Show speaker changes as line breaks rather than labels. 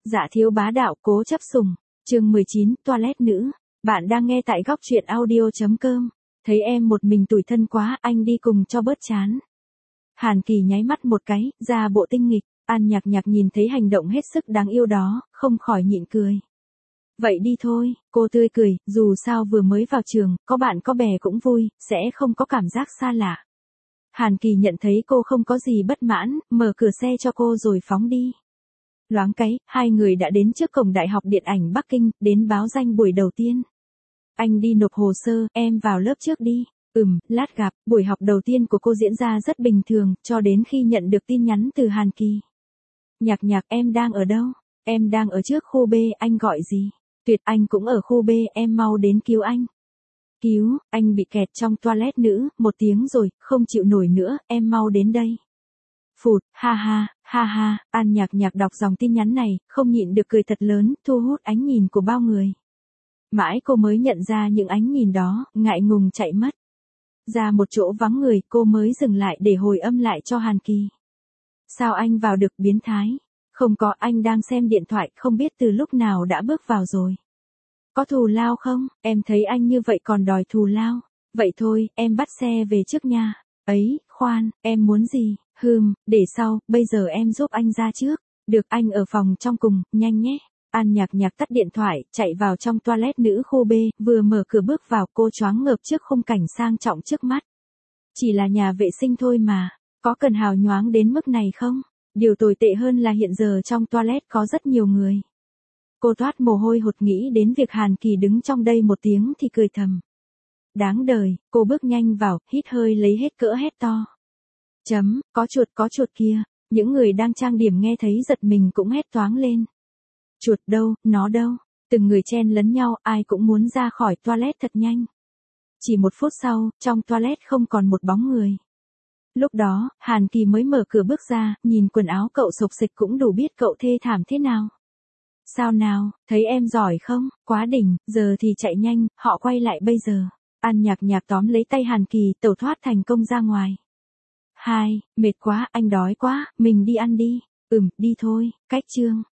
Dạ thiếu bá đạo cố chấp sủng, chương 19, toilet nữ. Bạn đang nghe tại góc truyện audio.com. Thấy em một mình tủi thân quá, anh đi cùng cho bớt chán. Hàn Kỳ nháy mắt một cái, ra bộ tinh nghịch, An Nhạc Nhạc nhìn thấy hành động hết sức đáng yêu đó, không khỏi nhịn cười. Vậy đi thôi, cô tươi cười, dù sao vừa mới vào trường, có bạn có bè cũng vui, sẽ không có cảm giác xa lạ. Hàn Kỳ nhận thấy cô không có gì bất mãn, mở cửa xe cho cô rồi phóng đi. Loáng cái, hai người đã đến trước cổng Đại học Điện ảnh Bắc Kinh, đến báo danh buổi đầu tiên. Anh đi nộp hồ sơ, em vào lớp trước đi. Lát gặp, buổi học đầu tiên của cô diễn ra rất bình thường, cho đến khi nhận được tin nhắn từ Hàn Kỳ. Nhạc Nhạc, em đang ở đâu? Em đang ở trước khu B, anh gọi gì? Tuyệt, anh cũng ở khu B, em mau đến cứu anh. Cứu, anh bị kẹt trong toilet nữ, 1 tiếng rồi, không chịu nổi nữa, em mau đến đây. Phụt, ha ha, An Nhạc Nhạc đọc dòng tin nhắn này, không nhịn được cười thật lớn, thu hút ánh nhìn của bao người. Mãi cô mới nhận ra những ánh nhìn đó, ngại ngùng chạy mất. Ra một chỗ vắng người, cô mới dừng lại để hồi âm lại cho Hàn Kỳ. Sao anh vào được, biến thái? Không có, anh đang xem điện thoại, không biết từ lúc nào đã bước vào rồi. Có thù lao không? Em thấy anh như vậy còn đòi thù lao. Vậy thôi, em bắt xe về trước nha. Ấy, khoan, em muốn gì? Để sau, bây giờ em giúp anh ra trước. Được, anh ở phòng trong cùng, nhanh nhé. An Nhạc Nhạc tắt điện thoại, chạy vào trong toilet nữ khu B, vừa mở cửa bước vào cô choáng ngợp trước khung cảnh sang trọng trước mắt. Chỉ là nhà vệ sinh thôi mà, có cần hào nhoáng đến mức này không? Điều tồi tệ hơn là hiện giờ trong toilet có rất nhiều người. Cô toát mồ hôi hột nghĩ đến việc Hàn Kỳ đứng trong đây 1 tiếng thì cười thầm. Đáng đời, cô bước nhanh vào, hít hơi lấy hết cỡ hét to. Có chuột kia, những người đang trang điểm nghe thấy giật mình cũng hét toáng lên. Chuột đâu, nó đâu, từng người chen lấn nhau, ai cũng muốn ra khỏi toilet thật nhanh. Chỉ 1 phút sau, trong toilet không còn một bóng người. Lúc đó, Hàn Kỳ mới mở cửa bước ra, nhìn quần áo cậu xộc xịch cũng đủ biết cậu thê thảm thế nào. Sao nào, thấy em giỏi không, quá đỉnh, giờ thì chạy nhanh, họ quay lại bây giờ. An Nhạc Nhạc tóm lấy tay Hàn Kỳ, tẩu thoát thành công ra ngoài. Mệt quá, anh đói quá, mình đi ăn đi. Đi thôi, cách chương.